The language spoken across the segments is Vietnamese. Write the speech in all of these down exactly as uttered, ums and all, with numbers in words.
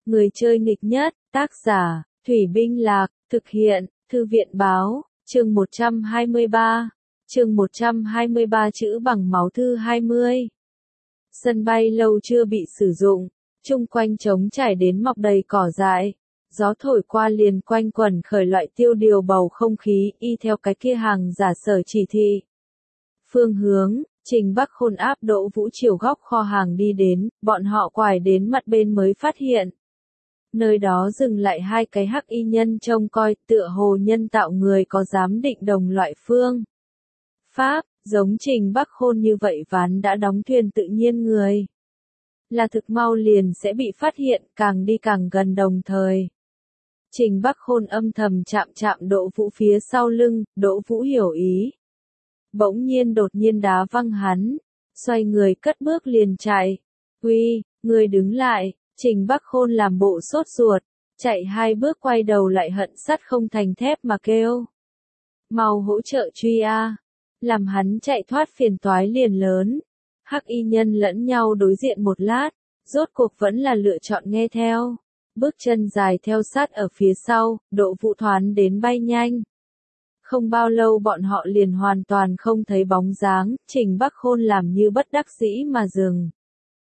Người chơi nghịch nhất, tác giả, Thủy Binh Lạc, thực hiện, Thư viện Báo, chương một trăm hai mươi ba, chương một trăm hai mươi ba chữ bằng máu thư hai mươi. Sân bay lâu chưa bị sử dụng, chung quanh trống trải đến mọc đầy cỏ dại. Gió thổi qua liền quanh quẩn khởi loại tiêu điều bầu không khí, y theo cái kia hàng giả sở chỉ thị. Phương hướng, Trình Bắc Khôn áp Đỗ Vũ chiều góc kho hàng đi đến, bọn họ quải đến mặt bên mới phát hiện. Nơi đó dừng lại hai cái hắc y nhân trông coi, tựa hồ nhân tạo người có giám định đồng loại phương. Pháp, giống Trình Bắc Khôn như vậy ván đã đóng thuyền tự nhiên người. Là thực mau liền sẽ bị phát hiện, càng đi càng gần đồng thời. Trình Bắc Khôn âm thầm chạm chạm Đỗ Vũ phía sau lưng, Đỗ Vũ hiểu ý. Bỗng nhiên đột nhiên đá văng hắn, xoay người cất bước liền chạy. Uy, người đứng lại, Trình Bắc Khôn làm bộ sốt ruột, chạy hai bước quay đầu lại hận sắt không thành thép mà kêu. Mau hỗ trợ truy a, làm hắn chạy thoát phiền toái liền lớn. Hắc y nhân lẫn nhau đối diện một lát, rốt cuộc vẫn là lựa chọn nghe theo. Bước chân dài theo sát ở phía sau, Đỗ Vũ thoán đến bay nhanh. Không bao lâu bọn họ liền hoàn toàn không thấy bóng dáng, Trình Bắc Khôn làm như bất đắc dĩ mà dừng.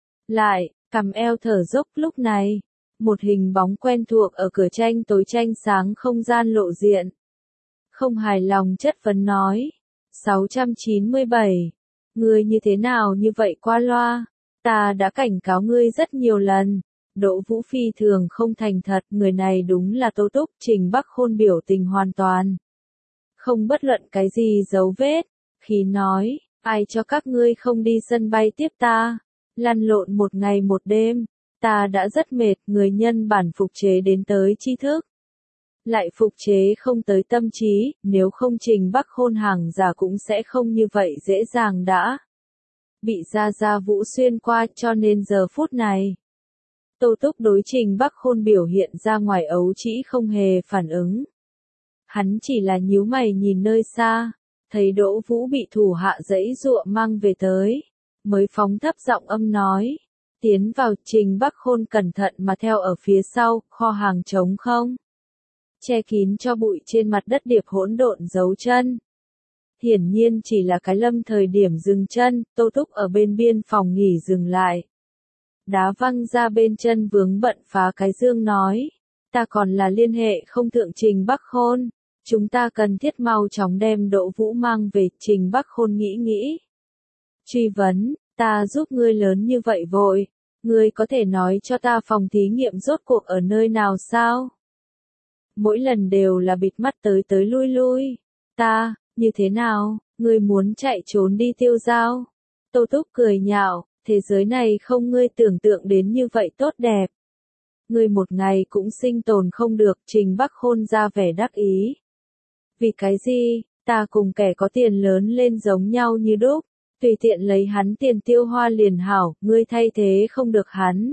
Lại, cầm eo thở dốc lúc này. Một hình bóng quen thuộc ở cửa tranh tối tranh sáng không gian lộ diện. Không hài lòng chất vấn nói. sáu trăm chín mươi bảy. Ngươi như thế nào như vậy qua loa? Ta đã cảnh cáo ngươi rất nhiều lần. Đỗ Vũ phi thường không thành thật, người này đúng là Tô Túc. Trình Bắc Khôn biểu tình hoàn toàn. Không bất luận cái gì dấu vết. Khi nói, ai cho các ngươi không đi sân bay tiếp ta? Lăn lộn một ngày một đêm. Ta đã rất mệt, người nhân bản phục chế đến tới tri thức. Lại phục chế không tới tâm trí, nếu không Trình Bắc Khôn hàng giả cũng sẽ không như vậy dễ dàng đã. Bị Gia Gia Vũ xuyên qua cho nên giờ phút này. Tô Túc đối Trình Bắc Khôn biểu hiện ra ngoài ấu trĩ không hề phản ứng. Hắn chỉ là nhíu mày nhìn nơi xa, thấy Đỗ Vũ bị thủ hạ giãy giụa mang về tới, mới phóng thấp giọng âm nói. Tiến vào, Trình Bắc Khôn cẩn thận mà theo ở phía sau, kho hàng trống không. Che kín cho bụi trên mặt đất điệp hỗn độn dấu chân. Hiển nhiên chỉ là cái lâm thời điểm dừng chân, Tô Túc ở bên biên phòng nghỉ dừng lại. Đá văng ra bên chân vướng bận phá cái dương nói. Ta còn là liên hệ không thượng Trình Bắc Khôn. Chúng ta cần thiết mau chóng đem Đỗ Vũ mang về. Trình Bắc Khôn nghĩ nghĩ. Truy vấn, ta giúp ngươi lớn như vậy vội. Ngươi có thể nói cho ta phòng thí nghiệm rốt cuộc ở nơi nào sao? Mỗi lần đều là bịt mắt tới tới lui lui. Ta, như thế nào, ngươi muốn chạy trốn đi tiêu dao? Tô Túc cười nhạo, thế giới này không ngươi tưởng tượng đến như vậy tốt đẹp. Ngươi một ngày cũng sinh tồn không được, Trình Bắc Khôn ra vẻ đắc ý. Vì cái gì, ta cùng kẻ có tiền lớn lên giống nhau như đúc, tùy tiện lấy hắn tiền tiêu hoa liền hảo, ngươi thay thế không được hắn.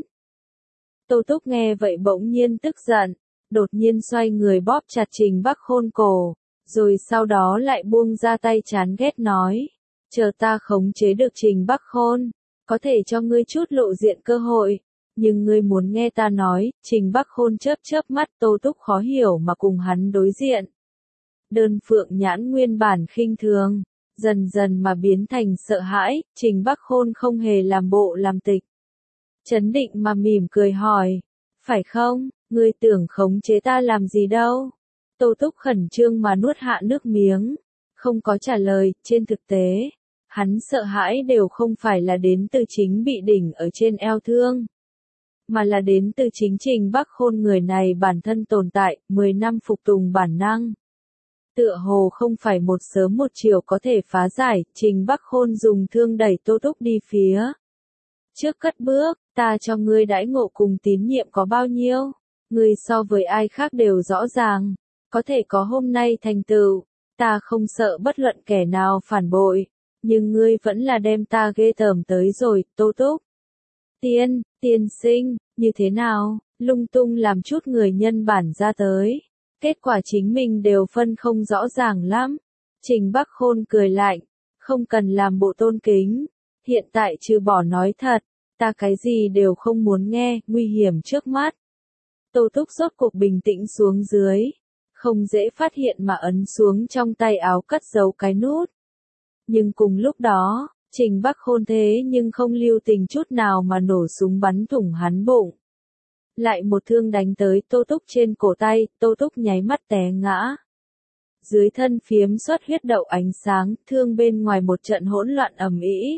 Tô Túc nghe vậy bỗng nhiên tức giận, đột nhiên xoay người bóp chặt Trình Bắc Khôn cổ, rồi sau đó lại buông ra tay chán ghét nói, chờ ta khống chế được Trình Bắc Khôn, có thể cho ngươi chút lộ diện cơ hội, nhưng ngươi muốn nghe ta nói. Trình Bắc Khôn chớp chớp mắt, Tô Túc khó hiểu mà cùng hắn đối diện. Đơn phượng nhãn nguyên bản khinh thường, dần dần mà biến thành sợ hãi, Trình Bắc Khôn không hề làm bộ làm tịch. Chấn định mà mỉm cười hỏi, phải không, ngươi tưởng khống chế ta làm gì đâu? Tô Túc khẩn trương mà nuốt hạ nước miếng, không có trả lời. Trên thực tế, hắn sợ hãi đều không phải là đến từ chính bị đỉnh ở trên eo thương, mà là đến từ chính Trình Bắc Khôn người này bản thân tồn tại, mười năm phục tùng bản năng. Tựa hồ không phải một sớm một chiều có thể phá giải. Trình Bắc Khôn dùng thương đẩy Tô Túc đi phía trước cất bước, ta cho ngươi đãi ngộ cùng tín nhiệm có bao nhiêu, ngươi so với ai khác đều rõ ràng, có thể có hôm nay thành tựu, ta không sợ bất luận kẻ nào phản bội, nhưng ngươi vẫn là đem ta ghê tởm tới rồi. Tô Túc, tiên, tiên sinh, như thế nào, lung tung làm chút người nhân bản ra tới. Kết quả chính mình đều phân không rõ ràng lắm. Trình Bắc Khôn cười lạnh, không cần làm bộ tôn kính. Hiện tại trừ bỏ nói thật, ta cái gì đều không muốn nghe, nguy hiểm trước mắt. Tô Túc rốt cuộc bình tĩnh xuống dưới. Không dễ phát hiện mà ấn xuống trong tay áo cất giấu cái nút. Nhưng cùng lúc đó, Trình Bắc Khôn thế nhưng không lưu tình chút nào mà nổ súng bắn thủng hắn bụng. Lại một thương đánh tới Tô Túc trên cổ tay, Tô Túc nháy mắt té ngã. Dưới thân phiếm xuất huyết đậu ánh sáng, thương bên ngoài một trận hỗn loạn ầm ĩ.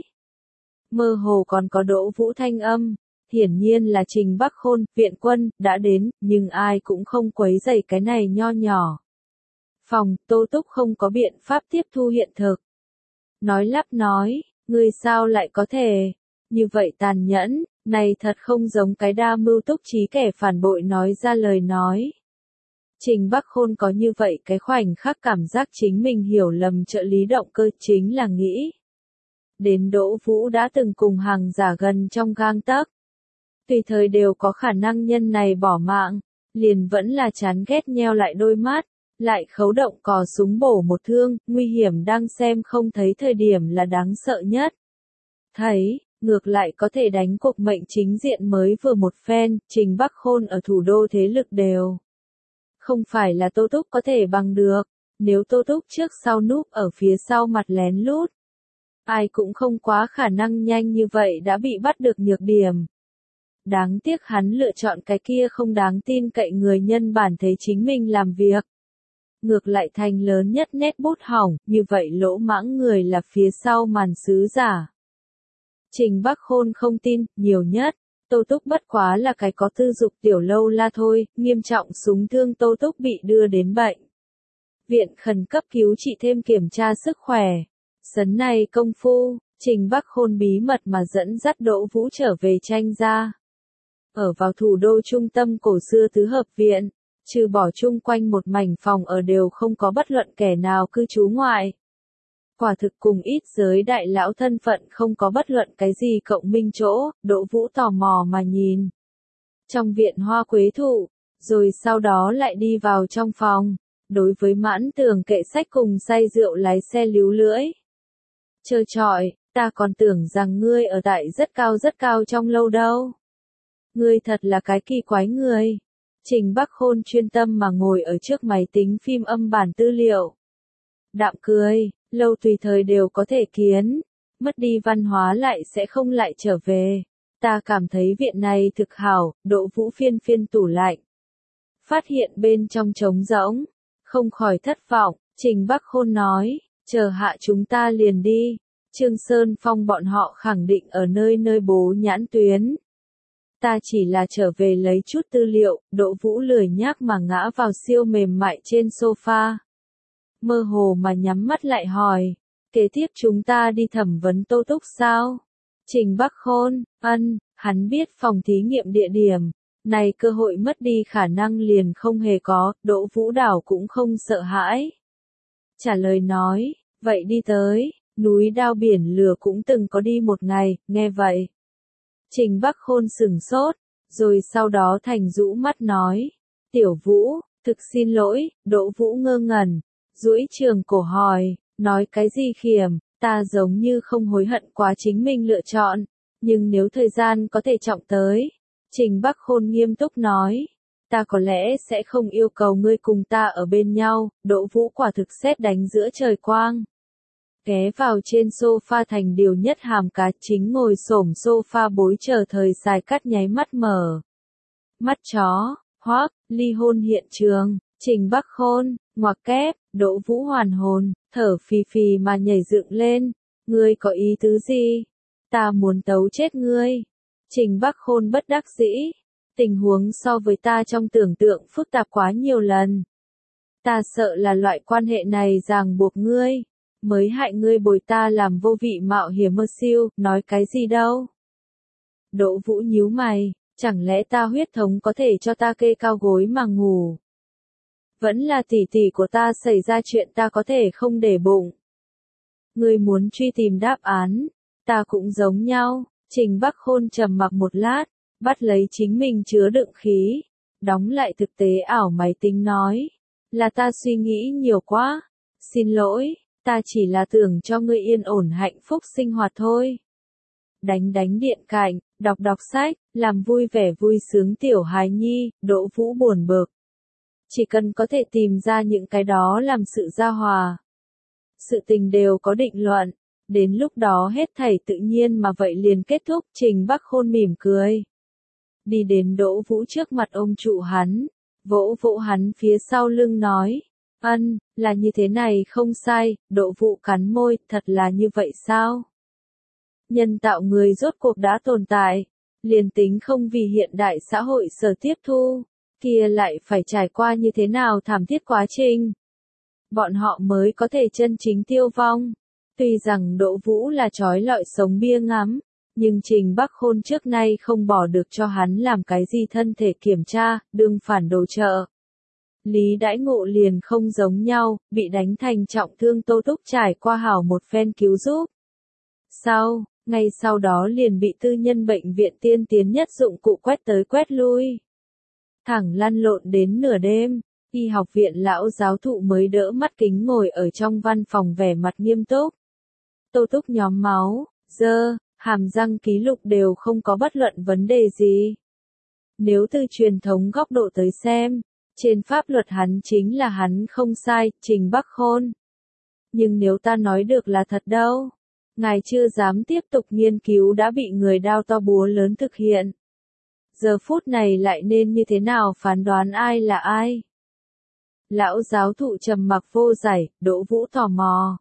Mơ hồ còn có Đỗ Vũ thanh âm, hiển nhiên là Trình Bắc Khôn, viện quân, đã đến, nhưng ai cũng không quấy rầy cái này nho nhỏ. Phòng, Tô Túc không có biện pháp tiếp thu hiện thực. Nói lắp nói, ngươi sao lại có thể, như vậy tàn nhẫn, này thật không giống cái đa mưu túc trí kẻ phản bội nói ra lời nói. Trình Bắc Khôn có như vậy cái khoảnh khắc cảm giác chính mình hiểu lầm trợ lý động cơ chính là nghĩ. Đến Đỗ Vũ đã từng cùng hàng giả gần trong gang tấc. Tùy thời đều có khả năng nhân này bỏ mạng, liền vẫn là chán ghét nheo lại đôi mắt, lại khấu động cò súng bổ một thương, nguy hiểm đang xem không thấy thời điểm là đáng sợ nhất. Thấy, ngược lại có thể đánh cuộc mệnh chính diện mới vừa một phen, Trình Bắc Khôn ở thủ đô thế lực đều. Không phải là Tô Túc có thể bằng được, nếu Tô Túc trước sau núp ở phía sau mặt lén lút. Ai cũng không quá khả năng nhanh như vậy đã bị bắt được nhược điểm. Đáng tiếc hắn lựa chọn cái kia không đáng tin cậy người nhân bản thấy chính mình làm việc. Ngược lại thành lớn nhất nét bút hỏng, như vậy lỗ mãng người là phía sau màn sứ giả. Trình Bắc Khôn không tin, nhiều nhất, Tô Túc bất quá là cái có tư dục tiểu lâu la thôi, nghiêm trọng súng thương Tô Túc bị đưa đến bệnh viện khẩn cấp cứu trị thêm kiểm tra sức khỏe. Sấn này công phu, Trình Bắc Khôn bí mật mà dẫn dắt Đỗ Vũ trở về Tranh gia. Ở vào thủ đô trung tâm cổ xưa tứ hợp viện, trừ bỏ chung quanh một mảnh phòng ở đều không có bất luận kẻ nào cư trú ngoại. Quả thực cùng ít giới đại lão thân phận không có bất luận cái gì cộng minh chỗ, Đỗ Vũ tò mò mà nhìn. Trong viện hoa quế thụ, rồi sau đó lại đi vào trong phòng, đối với mãn tường kệ sách cùng say rượu lái xe líu lưỡi. Trơ trọi, ta còn tưởng rằng ngươi ở tại rất cao rất cao trong lâu đâu. Ngươi thật là cái kỳ quái người. Trình Bắc Khôn chuyên tâm mà ngồi ở trước máy tính phim âm bản tư liệu. Đạm cười, lâu tùy thời đều có thể kiến. Mất đi văn hóa lại sẽ không lại trở về. Ta cảm thấy viện này thực hảo, Đỗ Vũ phiên phiên tủ lạnh. Phát hiện bên trong trống rỗng. Không khỏi thất vọng, Trình Bắc Khôn nói, chờ hạ chúng ta liền đi. Trương Sơn Phong bọn họ khẳng định ở nơi nơi bố nhãn tuyến. Ta chỉ là trở về lấy chút tư liệu, Đỗ Vũ lười nhác mà ngã vào siêu mềm mại trên sofa. Mơ hồ mà nhắm mắt lại hỏi, kế tiếp chúng ta đi thẩm vấn Tô Túc sao? Trình Bắc Khôn, ân, hắn biết phòng thí nghiệm địa điểm, này cơ hội mất đi khả năng liền không hề có, Đỗ Vũ đảo cũng không sợ hãi. Trả lời nói, vậy đi tới, núi đao biển lửa cũng từng có đi một ngày, nghe vậy. Trình Bắc Khôn sửng sốt, rồi sau đó thành rũ mắt nói, Tiểu Vũ, thực xin lỗi, Đỗ Vũ ngơ ngẩn, duỗi trường cổ hỏi, nói cái gì khiểm, ta giống như không hối hận quá chính mình lựa chọn, nhưng nếu thời gian có thể trọng tới, Trình Bắc Khôn nghiêm túc nói, ta có lẽ sẽ không yêu cầu ngươi cùng ta ở bên nhau, Đỗ Vũ quả thực sét đánh giữa trời quang. Ghé vào trên sofa thành điều nhất hàm cá chính ngồi xổm sofa bối chờ thời dài cắt nháy mắt mở. Mắt chó, hoác, ly hôn hiện trường, Trình Bắc Khôn, ngoặc kép, Đỗ Vũ hoàn hồn, thở phì phì mà nhảy dựng lên, ngươi có ý tứ gì? Ta muốn tấu chết ngươi. Trình Bắc Khôn bất đắc dĩ, tình huống so với ta trong tưởng tượng phức tạp quá nhiều lần. Ta sợ là loại quan hệ này ràng buộc ngươi. Mới hại ngươi bồi ta làm vô vị mạo hiểm mơ siêu, nói cái gì đâu. Đỗ Vũ nhíu mày, chẳng lẽ ta huyết thống có thể cho ta kê cao gối mà ngủ. Vẫn là tỷ tỷ của ta xảy ra chuyện ta có thể không để bụng. Ngươi muốn truy tìm đáp án, ta cũng giống nhau. Trình Bắc Khôn trầm mặc một lát, bắt lấy chính mình chứa đựng khí, đóng lại thực tế ảo máy tính nói, là ta suy nghĩ nhiều quá, xin lỗi. Ta chỉ là tưởng cho ngươi yên ổn hạnh phúc sinh hoạt thôi. Đánh đánh điện cạnh, đọc đọc sách, làm vui vẻ vui sướng tiểu hài nhi, Đỗ Vũ buồn bực. Chỉ cần có thể tìm ra những cái đó làm sự giao hòa. Sự tình đều có định luận, đến lúc đó hết thảy tự nhiên mà vậy liền kết thúc. Trình Bắc Khôn mỉm cười. Đi đến Đỗ Vũ trước mặt ôm trụ hắn, vỗ vỗ hắn phía sau lưng nói. Ân, là như thế này không sai. Đỗ Vũ cắn môi, thật là như vậy sao? Nhân tạo người rốt cuộc đã tồn tại, liền tính không vì hiện đại xã hội sở tiếp thu, kia lại phải trải qua như thế nào thảm thiết quá trình. Bọn họ mới có thể chân chính tiêu vong. Tuy rằng Đỗ Vũ là trói lọi sống bia ngắm, nhưng Trình Bắc Khôn trước nay không bỏ được cho hắn làm cái gì thân thể kiểm tra, đương phản đồ trợ. Lý đãi ngộ liền không giống nhau, bị đánh thành trọng thương Tô Túc trải qua hảo một phen cứu giúp. Sau, ngay sau đó liền bị tư nhân bệnh viện tiên tiến nhất dụng cụ quét tới quét lui. Thẳng lăn lộn đến nửa đêm, y học viện lão giáo thụ mới đỡ mắt kính ngồi ở trong văn phòng vẻ mặt nghiêm túc. Tô Túc nhóm máu, dơ, hàm răng ký lục đều không có bất luận vấn đề gì. Nếu từ truyền thống góc độ tới xem, trên pháp luật hắn chính là hắn không sai, Trình Bắc Khôn. Nhưng nếu ta nói được là thật đâu, ngài chưa dám tiếp tục nghiên cứu đã bị người đao to búa lớn thực hiện. Giờ phút này lại nên như thế nào phán đoán ai là ai? Lão giáo thụ trầm mặc vô giải, Đỗ Vũ tò mò.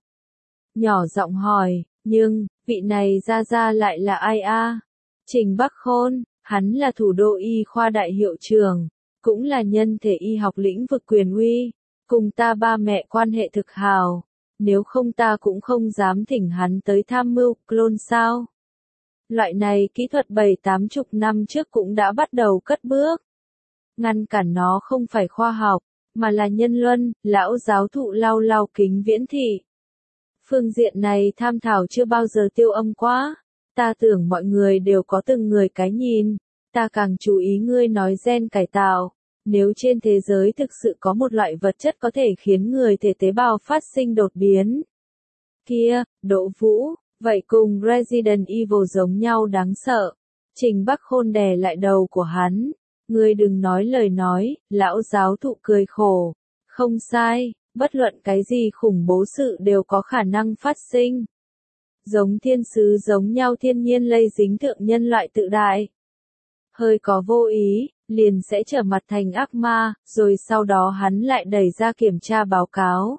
Nhỏ giọng hỏi, nhưng, vị này ra ra lại là ai a? Trình Bắc Khôn, hắn là thủ đô y khoa đại hiệu trưởng, cũng là nhân thể y học lĩnh vực quyền uy, cùng ta ba mẹ quan hệ thực hào. Nếu không ta cũng không dám thỉnh hắn tới tham mưu, clone sao? Loại này kỹ thuật bảy tám chục năm trước cũng đã bắt đầu cất bước. Ngăn cản nó không phải khoa học, mà là nhân luân, lão giáo thụ lau lau kính viễn thị. Phương diện này tham thảo chưa bao giờ tiêu âm quá. Ta tưởng mọi người đều có từng người cái nhìn. Ta càng chú ý ngươi nói gen cải tạo. Nếu trên thế giới thực sự có một loại vật chất có thể khiến người thể tế bào phát sinh đột biến. Kia, Đỗ Vũ, vậy cùng Resident Evil giống nhau đáng sợ. Trình Bắc Khôn đè lại đầu của hắn. Ngươi đừng nói lời nói, lão giáo thụ cười khổ. Không sai, bất luận cái gì khủng bố sự đều có khả năng phát sinh. Giống thiên sứ giống nhau thiên nhiên lây dính thượng nhân loại tự đại. Hơi có vô ý, liền sẽ trở mặt thành ác ma, rồi sau đó hắn lại đẩy ra kiểm tra báo cáo.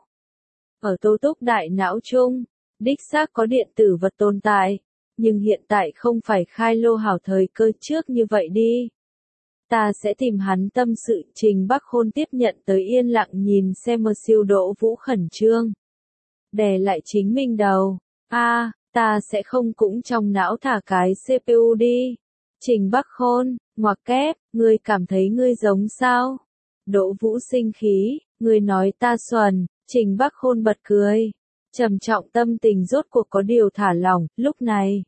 Ở Tô Túc đại não chung, đích xác có điện tử vật tồn tại, nhưng hiện tại không phải khai lô hảo thời cơ trước như vậy đi. Ta sẽ tìm hắn tâm sự. Trình Bắc Khôn tiếp nhận tới yên lặng nhìn xem mơ siêu. Đỗ Vũ khẩn trương. Đè lại chính mình đầu. A, à, ta sẽ không cũng trong não thả cái xê pê u đi. Trình Bắc Khôn, ngoặc kép, ngươi cảm thấy ngươi giống sao? Đỗ Vũ sinh khí, ngươi nói ta xuẩn. Trình Bắc Khôn bật cười. Trầm trọng tâm tình rốt cuộc có điều thả lỏng. Lúc này,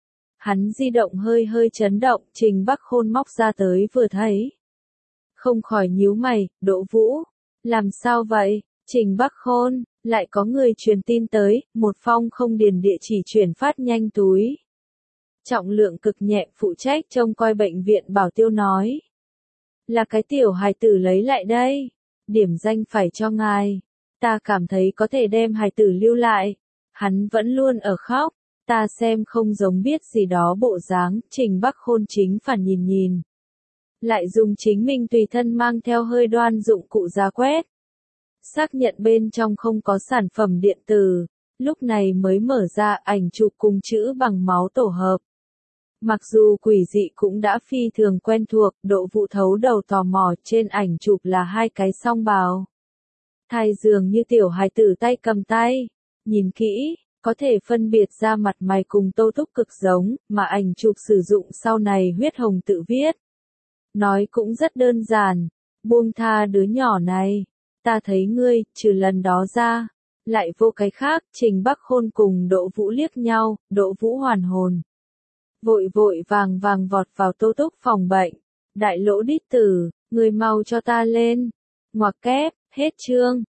hắn di động hơi hơi chấn động, Trình Bắc Khôn móc ra tới vừa thấy. Không khỏi nhíu mày, Đỗ Vũ, làm sao vậy? Trình Bắc Khôn, lại có người truyền tin tới, một phong không điền địa chỉ chuyển phát nhanh túi. Trọng lượng cực nhẹ, phụ trách trông coi bệnh viện Bảo Tiêu nói. Là cái tiểu hài tử lấy lại đây. Điểm danh phải cho ngài. Ta cảm thấy có thể đem hài tử lưu lại. Hắn vẫn luôn ở khóc. Ta xem không giống biết gì đó bộ dáng. Trình Bắc Khôn chính phản nhìn nhìn. Lại dùng chính mình tùy thân mang theo hơi đoan dụng cụ ra quét. Xác nhận bên trong không có sản phẩm điện tử. Lúc này mới mở ra ảnh chụp cùng chữ bằng máu tổ hợp. Mặc dù quỷ dị cũng đã phi thường quen thuộc, Đỗ Vũ thấu đầu tò mò, trên ảnh chụp là hai cái song bào. Thai dường như tiểu hài tử tay cầm tay. Nhìn kỹ, có thể phân biệt ra mặt mày cùng Tô Túc cực giống, mà ảnh chụp sử dụng sau này huyết hồng tự viết. Nói cũng rất đơn giản, buông tha đứa nhỏ này. Ta thấy ngươi, trừ lần đó ra, lại vô cái khác. Trình Bắc Khôn cùng Đỗ Vũ liếc nhau, Đỗ Vũ hoàn hồn. Vội vội vàng vàng vọt vào Tô Túc phòng bệnh. Đại lỗ đít tử, người mau cho ta lên. Ngoặc kép, hết chương.